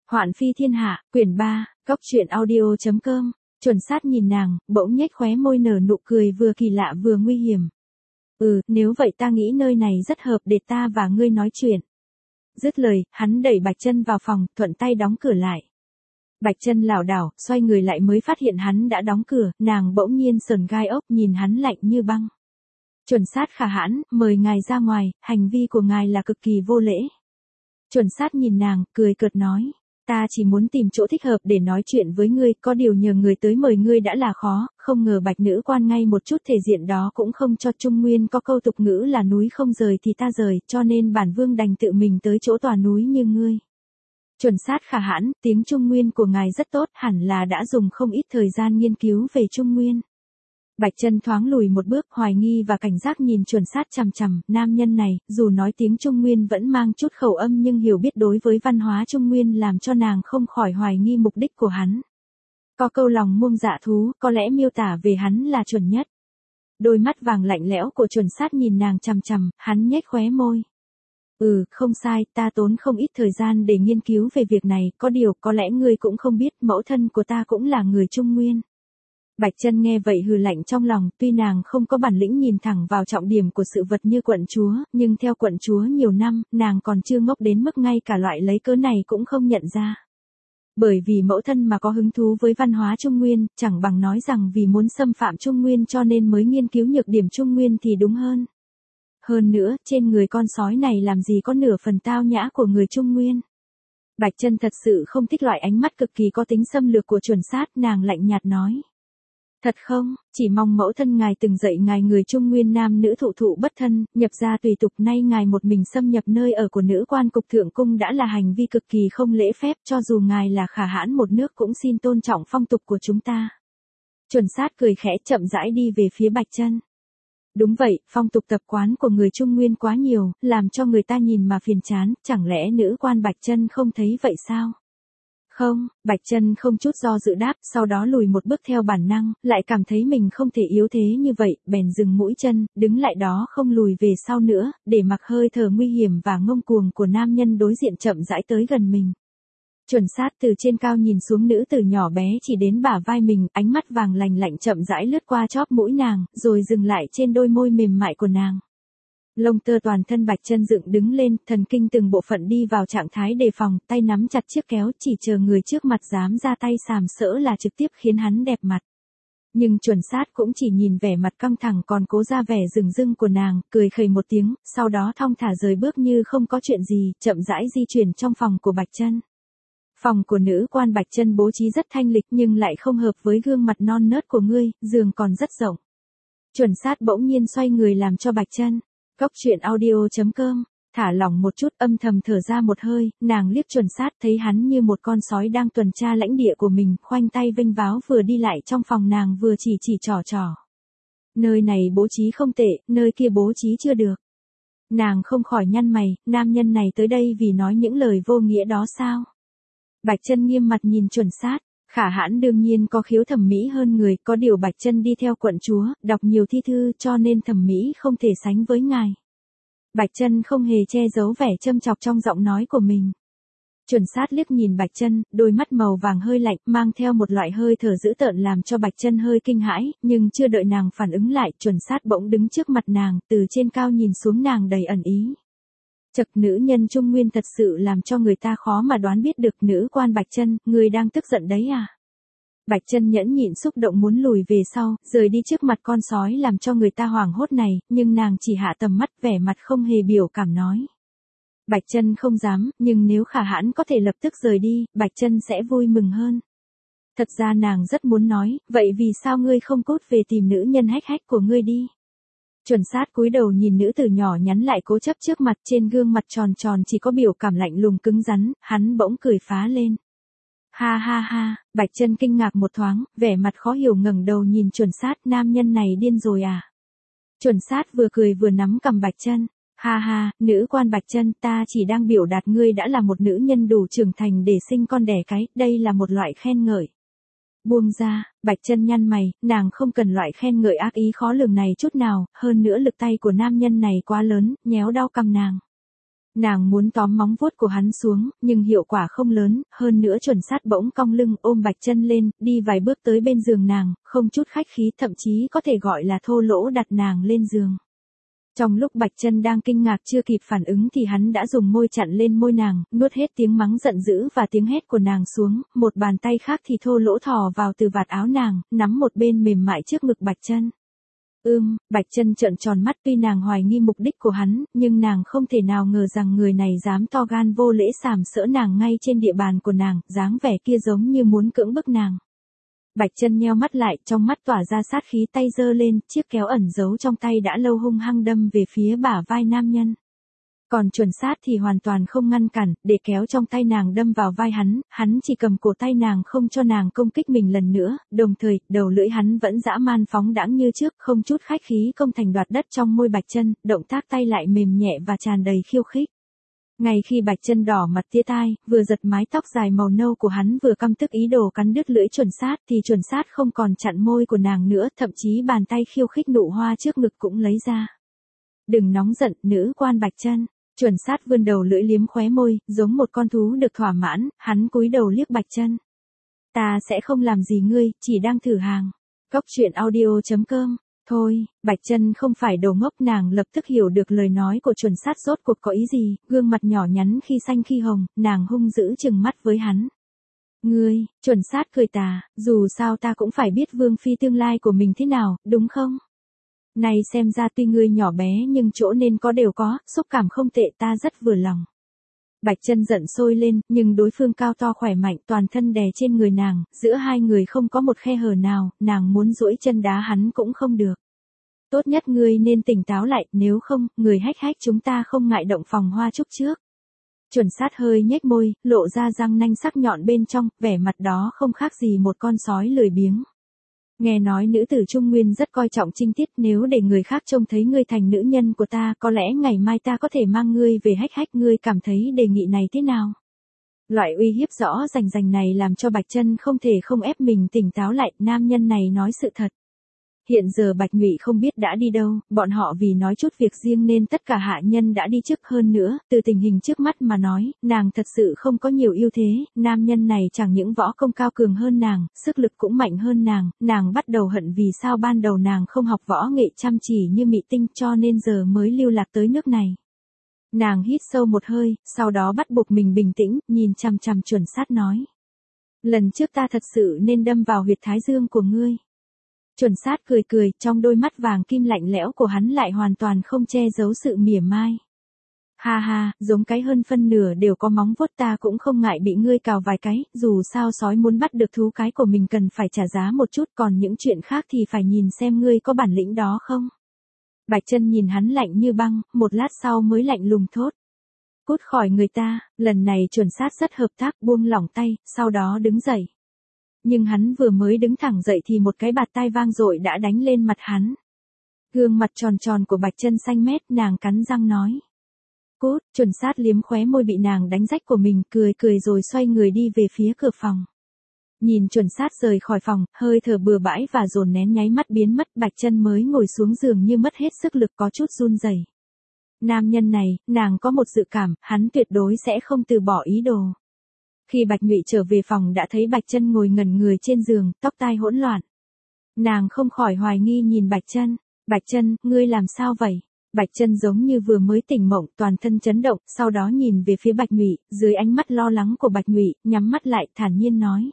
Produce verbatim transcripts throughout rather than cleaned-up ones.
Hoạn phi thiên hạ, quyển ba, cóc truyện audio chấm com. Chuẩn Sát nhìn nàng, bỗng nhếch khóe môi nở nụ cười vừa kỳ lạ vừa nguy hiểm. Ừ, nếu vậy ta nghĩ nơi này rất hợp để ta và ngươi nói chuyện. Dứt lời, hắn đẩy Bạch Chân vào phòng, thuận tay đóng cửa lại. Bạch Chân lảo đảo, xoay người lại mới phát hiện hắn đã đóng cửa, nàng bỗng nhiên sờn gai ốc nhìn hắn lạnh như băng. Chuẩn Sát khả hãn, mời ngài ra ngoài, hành vi của ngài là cực kỳ vô lễ. Chuẩn Sát nhìn nàng, cười cợt nói. Ta chỉ muốn tìm chỗ thích hợp để nói chuyện với ngươi, có điều nhờ người tới mời ngươi đã là khó, không ngờ Bạch nữ quan ngay một chút thể diện đó cũng không cho. Trung Nguyên có câu tục ngữ là núi không rời thì ta rời, cho nên bản vương đành tự mình tới chỗ tòa núi như ngươi. Chuẩn Sát khả hãn, tiếng Trung Nguyên của ngài rất tốt, hẳn là đã dùng không ít thời gian nghiên cứu về Trung Nguyên. Bạch Chân thoáng lùi một bước, hoài nghi và cảnh giác nhìn Chuẩn Sát chằm chằm, nam nhân này, dù nói tiếng Trung Nguyên vẫn mang chút khẩu âm nhưng hiểu biết đối với văn hóa Trung Nguyên làm cho nàng không khỏi hoài nghi mục đích của hắn. Có câu lòng muông dạ thú, có lẽ miêu tả về hắn là chuẩn nhất. Đôi mắt vàng lạnh lẽo của Chuẩn Sát nhìn nàng chằm chằm, hắn nhếch khóe môi. Ừ, không sai, ta tốn không ít thời gian để nghiên cứu về việc này, có điều, có lẽ ngươi cũng không biết, mẫu thân của ta cũng là người Trung Nguyên. Bạch Chân nghe vậy hừ lạnh trong lòng, tuy nàng không có bản lĩnh nhìn thẳng vào trọng điểm của sự vật như quận chúa, nhưng theo quận chúa nhiều năm, nàng còn chưa ngốc đến mức ngay cả loại lấy cớ này cũng không nhận ra. Bởi vì mẫu thân mà có hứng thú với văn hóa Trung Nguyên, chẳng bằng nói rằng vì muốn xâm phạm Trung Nguyên cho nên mới nghiên cứu nhược điểm Trung Nguyên thì đúng hơn. Hơn nữa, trên người con sói này làm gì có nửa phần tao nhã của người Trung Nguyên. Bạch Chân thật sự không thích loại ánh mắt cực kỳ có tính xâm lược của Chuẩn Sát, nàng lạnh nhạt nói. Thật không, chỉ mong mẫu thân ngài từng dạy ngài người Trung Nguyên nam nữ thụ thụ bất thân, nhập gia tùy tục, nay ngài một mình xâm nhập nơi ở của nữ quan cục thượng cung đã là hành vi cực kỳ không lễ phép, cho dù ngài là khả hãn một nước cũng xin tôn trọng phong tục của chúng ta. Chuẩn Sát cười khẽ chậm rãi đi về phía Bạch Chân. Đúng vậy, phong tục tập quán của người Trung Nguyên quá nhiều, làm cho người ta nhìn mà phiền chán, chẳng lẽ nữ quan Bạch Chân không thấy vậy sao? Không, Bạch Chân không chút do dự đáp, sau đó lùi một bước theo bản năng, lại cảm thấy mình không thể yếu thế như vậy, bèn dừng mũi chân, đứng lại đó không lùi về sau nữa, để mặc hơi thở nguy hiểm và ngông cuồng của nam nhân đối diện chậm rãi tới gần mình. Chuẩn Sát từ trên cao nhìn xuống nữ tử nhỏ bé chỉ đến bả vai mình, ánh mắt vàng lành lạnh chậm rãi lướt qua chóp mũi nàng, rồi dừng lại trên đôi môi mềm mại của nàng. Lông tơ toàn thân Bạch Chân dựng đứng lên, thần kinh từng bộ phận đi vào trạng thái đề phòng, tay nắm chặt chiếc kéo, chỉ chờ người trước mặt dám ra tay sàm sỡ là trực tiếp khiến hắn đẹp mặt. Nhưng Chuẩn Sát cũng chỉ nhìn vẻ mặt căng thẳng còn cố ra vẻ rừng rưng của nàng, cười khẩy một tiếng, sau đó thong thả rời bước như không có chuyện gì, chậm rãi di chuyển trong phòng của Bạch Chân. Phòng của nữ quan Bạch Chân bố trí rất thanh lịch nhưng lại không hợp với gương mặt non nớt của ngươi, giường còn rất rộng. Chuẩn Sát bỗng nhiên xoay người làm cho Bạch Chân. Cóc truyện audio chấm com, thả lỏng một chút, âm thầm thở ra một hơi, nàng liếc Chuẩn Sát thấy hắn như một con sói đang tuần tra lãnh địa của mình, khoanh tay vênh váo vừa đi lại trong phòng nàng vừa chỉ chỉ trò trò. Nơi này bố trí không tệ, nơi kia bố trí chưa được. Nàng không khỏi nhăn mày, nam nhân này tới đây vì nói những lời vô nghĩa đó sao? Bạch Chân nghiêm mặt nhìn Chuẩn Sát. Khả hãn đương nhiên có khiếu thẩm mỹ hơn người, có điều Bạch Chân đi theo quận chúa, đọc nhiều thi thư cho nên thẩm mỹ không thể sánh với ngài. Bạch Chân không hề che giấu vẻ châm chọc trong giọng nói của mình. Chuẩn Sát liếc nhìn Bạch Chân, đôi mắt màu vàng hơi lạnh, mang theo một loại hơi thở dữ tợn làm cho Bạch Chân hơi kinh hãi, nhưng chưa đợi nàng phản ứng lại, Chuẩn Sát bỗng đứng trước mặt nàng, từ trên cao nhìn xuống nàng đầy ẩn ý. Chậc, nữ nhân Trung Nguyên thật sự làm cho người ta khó mà đoán biết được. Nữ quan Bạch Chân, ngươi đang tức giận đấy à? Bạch Chân nhẫn nhịn xúc động muốn lùi về sau, rời đi trước mặt con sói làm cho người ta hoảng hốt này, nhưng nàng chỉ hạ tầm mắt, vẻ mặt không hề biểu cảm nói. Bạch Chân không dám, nhưng nếu khả hãn có thể lập tức rời đi, Bạch Chân sẽ vui mừng hơn. Thật ra nàng rất muốn nói, vậy vì sao ngươi không cút về tìm nữ nhân hách hách của ngươi đi? Chuẩn Sát cúi đầu nhìn nữ tử nhỏ nhắn lại cố chấp trước mặt, trên gương mặt tròn tròn chỉ có biểu cảm lạnh lùng cứng rắn, hắn bỗng cười phá lên. Ha ha ha, Bạch Chân kinh ngạc một thoáng, vẻ mặt khó hiểu ngẩng đầu nhìn Chuẩn Sát, nam nhân này điên rồi à? Chuẩn Sát vừa cười vừa nắm cằm Bạch Chân. Ha ha, nữ quan Bạch Chân, ta chỉ đang biểu đạt ngươi đã là một nữ nhân đủ trưởng thành để sinh con đẻ cái, đây là một loại khen ngợi. Buông ra, Bạch Chân nhăn mày, nàng không cần loại khen ngợi ác ý khó lường này chút nào, hơn nữa lực tay của nam nhân này quá lớn, nhéo đau cằm nàng. Nàng muốn tóm móng vuốt của hắn xuống, nhưng hiệu quả không lớn, hơn nữa chuẩn sát bỗng cong lưng ôm Bạch Chân lên, đi vài bước tới bên giường nàng, không chút khách khí, thậm chí có thể gọi là thô lỗ đặt nàng lên giường. Trong lúc Bạch Chân đang kinh ngạc chưa kịp phản ứng thì hắn đã dùng môi chặn lên môi nàng, nuốt hết tiếng mắng giận dữ và tiếng hét của nàng xuống, một bàn tay khác thì thô lỗ thò vào từ vạt áo nàng, nắm một bên mềm mại trước ngực Bạch Chân. Ưm, Bạch Chân trợn tròn mắt, tuy nàng hoài nghi mục đích của hắn, nhưng nàng không thể nào ngờ rằng người này dám to gan vô lễ sàm sỡ nàng ngay trên địa bàn của nàng, dáng vẻ kia giống như muốn cưỡng bức nàng. Bạch Chân nheo mắt lại, trong mắt tỏa ra sát khí, tay giơ lên, chiếc kéo ẩn giấu trong tay đã lâu hung hăng đâm về phía bả vai nam nhân. Còn chuẩn sát thì hoàn toàn không ngăn cản, để kéo trong tay nàng đâm vào vai hắn, hắn chỉ cầm cổ tay nàng không cho nàng công kích mình lần nữa, đồng thời, đầu lưỡi hắn vẫn dã man phóng đãng như trước, không chút khách khí công thành đoạt đất trong môi Bạch Chân, động tác tay lại mềm nhẹ và tràn đầy khiêu khích. Ngay khi Bạch Chân đỏ mặt tía tai, vừa giật mái tóc dài màu nâu của hắn vừa căm tức ý đồ cắn đứt lưỡi chuẩn sát thì chuẩn sát không còn chặn môi của nàng nữa, thậm chí bàn tay khiêu khích nụ hoa trước ngực cũng lấy ra. Đừng nóng giận, nữ quan Bạch Chân. Chuẩn sát vươn đầu lưỡi liếm khóe môi, giống một con thú được thỏa mãn, hắn cúi đầu liếc Bạch Chân. Ta sẽ không làm gì ngươi, chỉ đang thử hàng. Cốc truyện audio chấm com. Thôi, Bạch Chân không phải đồ ngốc, nàng lập tức hiểu được lời nói của chuẩn sát rốt cuộc có ý gì, gương mặt nhỏ nhắn khi xanh khi hồng, nàng hung dữ trừng mắt với hắn. Ngươi, chuẩn sát cười tà, dù sao ta cũng phải biết vương phi tương lai của mình thế nào, đúng không? Này xem ra tuy ngươi nhỏ bé nhưng chỗ nên có đều có, xúc cảm không tệ, ta rất vừa lòng. Bạch Chân giận sôi lên, nhưng đối phương cao to khỏe mạnh, toàn thân đè trên người nàng, giữa hai người không có một khe hở nào, nàng muốn duỗi chân đá hắn cũng không được. Tốt nhất ngươi nên tỉnh táo lại, nếu không, người hách hách chúng ta không ngại động phòng hoa chúc trước. Chuẩn sát hơi nhếch môi, lộ ra răng nanh sắc nhọn bên trong, vẻ mặt đó không khác gì một con sói lười biếng. Nghe nói nữ tử Trung Nguyên rất coi trọng trinh tiết, nếu để người khác trông thấy ngươi thành nữ nhân của ta, có lẽ ngày mai ta có thể mang ngươi về hách hách, ngươi cảm thấy đề nghị này thế nào? Loại uy hiếp rõ rành rành này làm cho Bạch Chân không thể không ép mình tỉnh táo lại, nam nhân này nói sự thật. Hiện giờ Bạch Ngụy không biết đã đi đâu, bọn họ vì nói chút việc riêng nên tất cả hạ nhân đã đi trước, hơn nữa, từ tình hình trước mắt mà nói, nàng thật sự không có nhiều ưu thế, nam nhân này chẳng những võ công cao cường hơn nàng, sức lực cũng mạnh hơn nàng, nàng bắt đầu hận vì sao ban đầu nàng không học võ nghệ chăm chỉ như Mị Tinh cho nên giờ mới lưu lạc tới nước này. Nàng hít sâu một hơi, sau đó bắt buộc mình bình tĩnh, nhìn chằm chằm chuẩn sát nói. Lần trước ta thật sự nên đâm vào huyệt thái dương của ngươi. Chuẩn sát cười cười, trong đôi mắt vàng kim lạnh lẽo của hắn lại hoàn toàn không che giấu sự mỉa mai. Ha ha, giống cái hơn phân nửa đều có móng vuốt, ta cũng không ngại bị ngươi cào vài cái, dù sao sói muốn bắt được thú cái của mình cần phải trả giá một chút, còn những chuyện khác thì phải nhìn xem ngươi có bản lĩnh đó không. Bạch Chân nhìn hắn lạnh như băng, một lát sau mới lạnh lùng thốt. Cút khỏi người ta, lần này chuẩn sát rất hợp tác, buông lỏng tay, sau đó đứng dậy. Nhưng hắn vừa mới đứng thẳng dậy thì một cái bạt tai vang dội đã đánh lên mặt hắn. Gương mặt tròn tròn của Bạch Chân xanh mét, nàng cắn răng nói. Cút, chuẩn sát liếm khóe môi bị nàng đánh rách của mình, cười cười rồi xoay người đi về phía cửa phòng. Nhìn chuẩn sát rời khỏi phòng, hơi thở bừa bãi và dồn nén nháy mắt biến mất, Bạch Chân mới ngồi xuống giường như mất hết sức lực, có chút run rẩy. Nam nhân này, nàng có một dự cảm, hắn tuyệt đối sẽ không từ bỏ ý đồ. Khi Bạch Ngụy trở về phòng đã thấy Bạch Chân ngồi ngẩn người trên giường, tóc tai hỗn loạn. Nàng không khỏi hoài nghi nhìn Bạch Chân. Bạch Chân, ngươi làm sao vậy? Bạch Chân giống như vừa mới tỉnh mộng, toàn thân chấn động, sau đó nhìn về phía Bạch Ngụy, dưới ánh mắt lo lắng của Bạch Ngụy, nhắm mắt lại, thản nhiên nói.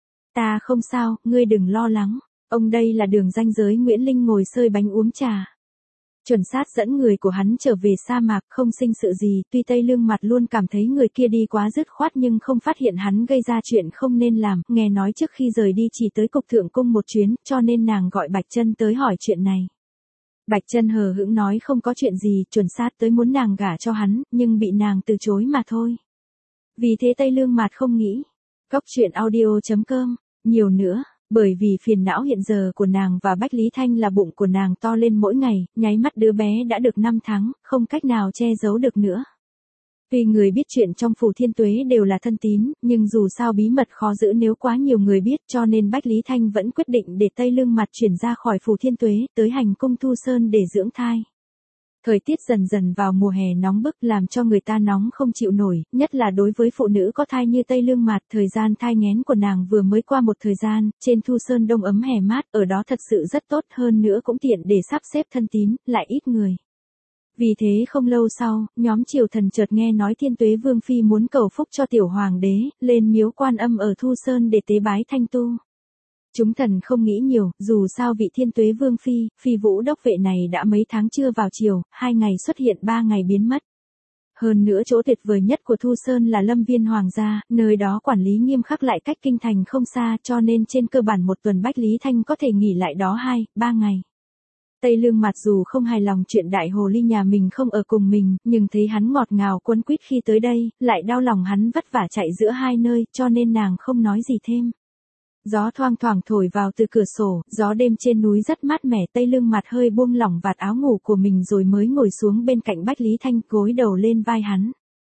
Ta không sao, ngươi đừng lo lắng. Ông đây là đường ranh giới, Nguyễn Linh ngồi sơi bánh uống trà. Chuẩn sát dẫn người của hắn trở về sa mạc, không sinh sự gì, tuy Tây Lương Mặt luôn cảm thấy người kia đi quá dứt khoát nhưng không phát hiện hắn gây ra chuyện không nên làm, nghe nói trước khi rời đi chỉ tới cục thượng cung một chuyến, cho nên nàng gọi Bạch Chân tới hỏi chuyện này. Bạch Chân hờ hững nói không có chuyện gì, chuẩn sát tới muốn nàng gả cho hắn, nhưng bị nàng từ chối mà thôi. Vì thế Tây Lương Mặt không nghĩ. Cốc truyện audio chấm com, nhiều nữa. Bởi vì phiền não hiện giờ của nàng và Bách Lý Thanh là bụng của nàng to lên mỗi ngày, nháy mắt đứa bé đã được năm tháng, không cách nào che giấu được nữa. Tuy người biết chuyện trong phủ Thiên Tuế đều là thân tín, nhưng dù sao bí mật khó giữ nếu quá nhiều người biết, cho nên Bách Lý Thanh vẫn quyết định để Tây Lương Mặt chuyển ra khỏi phủ Thiên Tuế, tới hành cung Thu Sơn để dưỡng thai. Thời tiết dần dần vào mùa hè nóng bức làm cho người ta nóng không chịu nổi, nhất là đối với phụ nữ có thai như Tây Lương Mạt, thời gian thai nghén của nàng vừa mới qua một thời gian, trên Thu Sơn đông ấm hè mát, ở đó thật sự rất tốt, hơn nữa cũng tiện để sắp xếp thân tín, lại ít người. Vì thế không lâu sau, nhóm triều thần chợt nghe nói Thiên Tuế Vương Phi muốn cầu phúc cho tiểu hoàng đế, lên miếu Quan Âm ở Thu Sơn để tế bái thanh tu. Chúng thần không nghĩ nhiều, dù sao vị Thiên Tuế Vương Phi, Phi Vũ đốc vệ này đã mấy tháng chưa vào triều, hai ngày xuất hiện ba ngày biến mất. Hơn nữa chỗ tuyệt vời nhất của Thu Sơn là Lâm Viên Hoàng gia, nơi đó quản lý nghiêm khắc lại cách kinh thành không xa, cho nên trên cơ bản một tuần Bách Lý Thanh có thể nghỉ lại đó hai, ba ngày. Tây Lương Mạt dù không hài lòng chuyện đại hồ ly nhà mình không ở cùng mình, nhưng thấy hắn ngọt ngào quấn quýt khi tới đây, lại đau lòng hắn vất vả chạy giữa hai nơi, cho nên nàng không nói gì thêm. Gió thoang thoảng thổi vào từ cửa sổ, gió đêm trên núi rất mát mẻ. Tây Lương Mạt hơi buông lỏng vạt áo ngủ của mình rồi mới ngồi xuống bên cạnh Bách Lý Thanh, gối đầu lên vai hắn.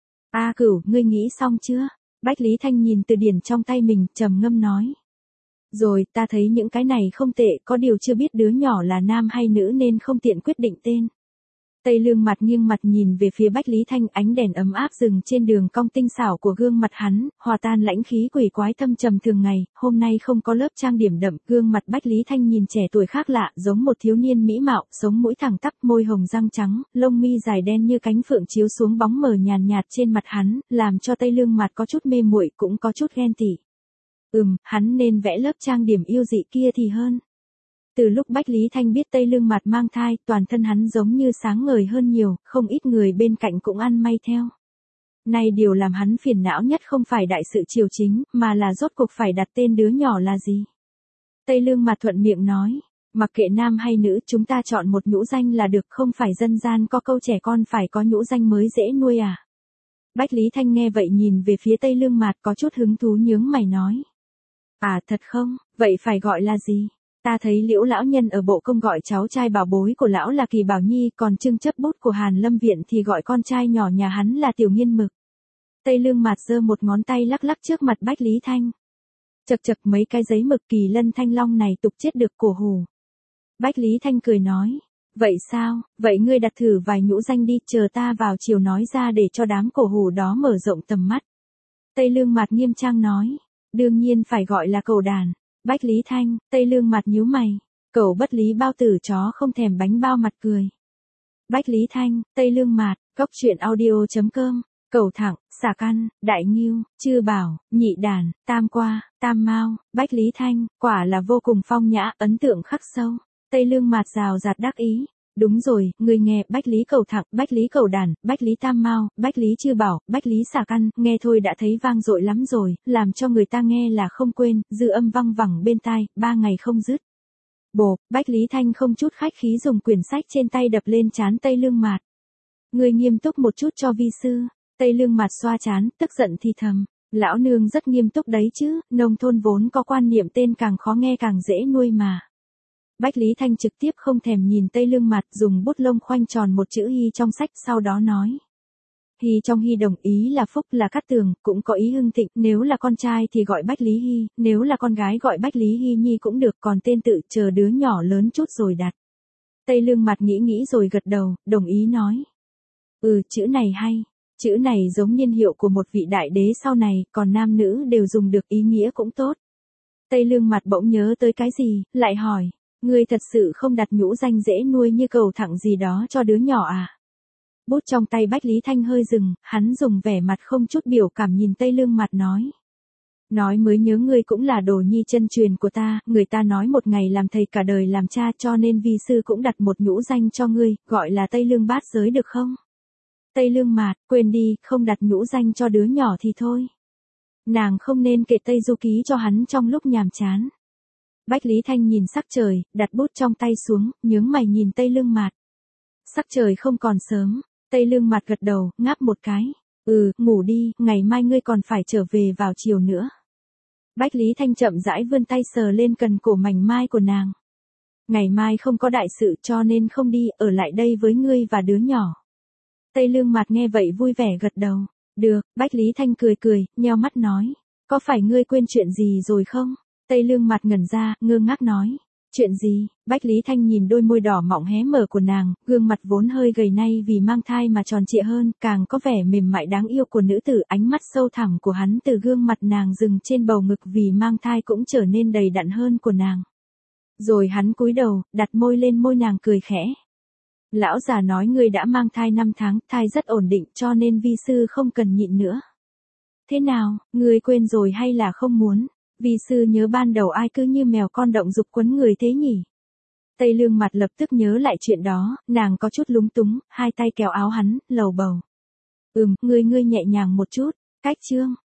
A Cửu, ngươi nghĩ xong chưa? Bách Lý Thanh nhìn từ điển trong tay mình, trầm ngâm nói. Rồi, ta thấy những cái này không tệ, có điều chưa biết đứa nhỏ là nam hay nữ nên không tiện quyết định tên. Tây Lương Mặt nghiêng mặt nhìn về phía Bách Lý Thanh, ánh đèn ấm áp dừng trên đường cong tinh xảo của gương mặt hắn, hòa tan lãnh khí quỷ quái thâm trầm thường ngày, hôm nay không có lớp trang điểm đậm, gương mặt Bách Lý Thanh nhìn trẻ tuổi khác lạ, giống một thiếu niên mỹ mạo, sống mũi thẳng tắp, môi hồng răng trắng, lông mi dài đen như cánh phượng chiếu xuống bóng mờ nhàn nhạt trên mặt hắn, làm cho Tây Lương Mặt có chút mê muội, cũng có chút ghen tị. Ừm, hắn nên vẽ lớp trang điểm yêu dị kia thì hơn. Từ lúc Bách Lý Thanh biết Tây Lương Mạt mang thai, toàn thân hắn giống như sáng ngời hơn nhiều, không ít người bên cạnh cũng ăn may theo. Nay điều làm hắn phiền não nhất không phải đại sự triều chính, mà là rốt cuộc phải đặt tên đứa nhỏ là gì. Tây Lương Mạt thuận miệng nói, mặc kệ nam hay nữ chúng ta chọn một nhũ danh là được, không phải dân gian có câu trẻ con phải có nhũ danh mới dễ nuôi à. Bách Lý Thanh nghe vậy nhìn về phía Tây Lương Mạt có chút hứng thú nhướng mày nói. À thật không, vậy phải gọi là gì? Ta thấy Liễu lão nhân ở bộ công gọi cháu trai bảo bối của lão là Kỳ Bảo Nhi, còn Trưng chấp bút của Hàn Lâm Viện thì gọi con trai nhỏ nhà hắn là Tiểu Nghiên Mực. Tây Lương Mạt giơ một ngón tay lắc lắc trước mặt Bách Lý Thanh. Chật chật mấy cái giấy mực Kỳ Lân Thanh Long này tục chết được cổ hủ. Bách Lý Thanh cười nói, vậy sao, vậy ngươi đặt thử vài nhũ danh đi, chờ ta vào chiều nói ra để cho đám cổ hủ đó mở rộng tầm mắt. Tây Lương Mạt nghiêm trang nói, đương nhiên phải gọi là Cẩu Đàn. Bách Lý Thanh, Tây Lương Mạt nhíu mày, cẩu bất lý bao tử chó không thèm bánh bao mặt cười. Bách Lý Thanh, Tây Lương Mạt, cốc truyện audio chấm com, Cẩu Thẳng, Xà Căn, Đại Ngưu, Chư Bảo, Nhị Đàn, Tam Qua, Tam Mao, Bách Lý Thanh, quả là vô cùng phong nhã, ấn tượng khắc sâu. Tây Lương Mạt rào rạt đắc ý. Đúng rồi, người nghe, Bách Lý Cẩu Thẳng, Bách Lý Cẩu Đàn, Bách Lý Tam Mao, Bách Lý Chư Bảo, Bách Lý Xà Căn, nghe thôi đã thấy vang dội lắm rồi, làm cho người ta nghe là không quên, dư âm văng vẳng bên tai, ba ngày không dứt. Bồ, Bách Lý Thanh không chút khách khí dùng quyển sách trên tay đập lên trán Tây Lương Mạt. Người nghiêm túc một chút cho vi sư. Tây Lương Mạt xoa trán, tức giận thì thầm, lão nương rất nghiêm túc đấy chứ, nông thôn vốn có quan niệm tên càng khó nghe càng dễ nuôi mà. Bách Lý Thanh trực tiếp không thèm nhìn Tây Lương Mạt, dùng bút lông khoanh tròn một chữ Hy trong sách, sau đó nói. Hy trong Hy đồng ý là phúc, là cát tường, cũng có ý hưng thịnh, nếu là con trai thì gọi Bách Lý Hy, nếu là con gái gọi Bách Lý Hy Nhi cũng được, còn tên tự chờ đứa nhỏ lớn chút rồi đặt. Tây Lương Mạt nghĩ nghĩ rồi gật đầu, đồng ý nói. Ừ, chữ này hay, chữ này giống niên hiệu của một vị đại đế sau này, còn nam nữ đều dùng được, ý nghĩa cũng tốt. Tây Lương Mạt bỗng nhớ tới cái gì, lại hỏi. Ngươi thật sự không đặt nhũ danh dễ nuôi như Cẩu Thẳng gì đó cho đứa nhỏ à? Bút trong tay Bách Lý Thanh hơi dừng, hắn dùng vẻ mặt không chút biểu cảm nhìn Tây Lương Mạt nói. Nói mới nhớ ngươi cũng là đồ nhi chân truyền của ta, người ta nói một ngày làm thầy cả đời làm cha, cho nên vi sư cũng đặt một nhũ danh cho ngươi, gọi là Tây Lương Bát Giới được không? Tây Lương Mạt, quên đi, không đặt nhũ danh cho đứa nhỏ thì thôi. Nàng không nên kể Tây Du Ký cho hắn trong lúc nhàm chán. Bách Lý Thanh nhìn sắc trời, đặt bút trong tay xuống, nhướng mày nhìn Tây Lương Mạt. Sắc trời không còn sớm, Tây Lương Mạt gật đầu, ngáp một cái. Ừ, ngủ đi, ngày mai ngươi còn phải trở về vào chiều nữa. Bách Lý Thanh chậm rãi vươn tay sờ lên cần cổ mảnh mai của nàng. Ngày mai không có đại sự cho nên không đi, ở lại đây với ngươi và đứa nhỏ. Tây Lương Mạt nghe vậy vui vẻ gật đầu. Được, Bách Lý Thanh cười cười, nheo mắt nói. Có phải ngươi quên chuyện gì rồi không? Tây Lương Mạt ngẩn ra, ngơ ngác nói. Chuyện gì? Bách Lý Thanh nhìn đôi môi đỏ mọng hé mở của nàng, gương mặt vốn hơi gầy nay vì mang thai mà tròn trịa hơn, càng có vẻ mềm mại đáng yêu của nữ tử. Ánh mắt sâu thẳm của hắn từ gương mặt nàng dừng trên bầu ngực vì mang thai cũng trở nên đầy đặn hơn của nàng. Rồi hắn cúi đầu, đặt môi lên môi nàng cười khẽ. Lão già nói ngươi đã mang thai năm tháng, thai rất ổn định cho nên vi sư không cần nhịn nữa. Thế nào, ngươi quên rồi hay là không muốn? Vi sư nhớ ban đầu ai cứ như mèo con động dục quấn người thế nhỉ? Tây Lương Mặt lập tức nhớ lại chuyện đó, nàng có chút lúng túng, hai tay kéo áo hắn, lầu bầu. Ừm, ngươi ngươi nhẹ nhàng một chút, cách chương.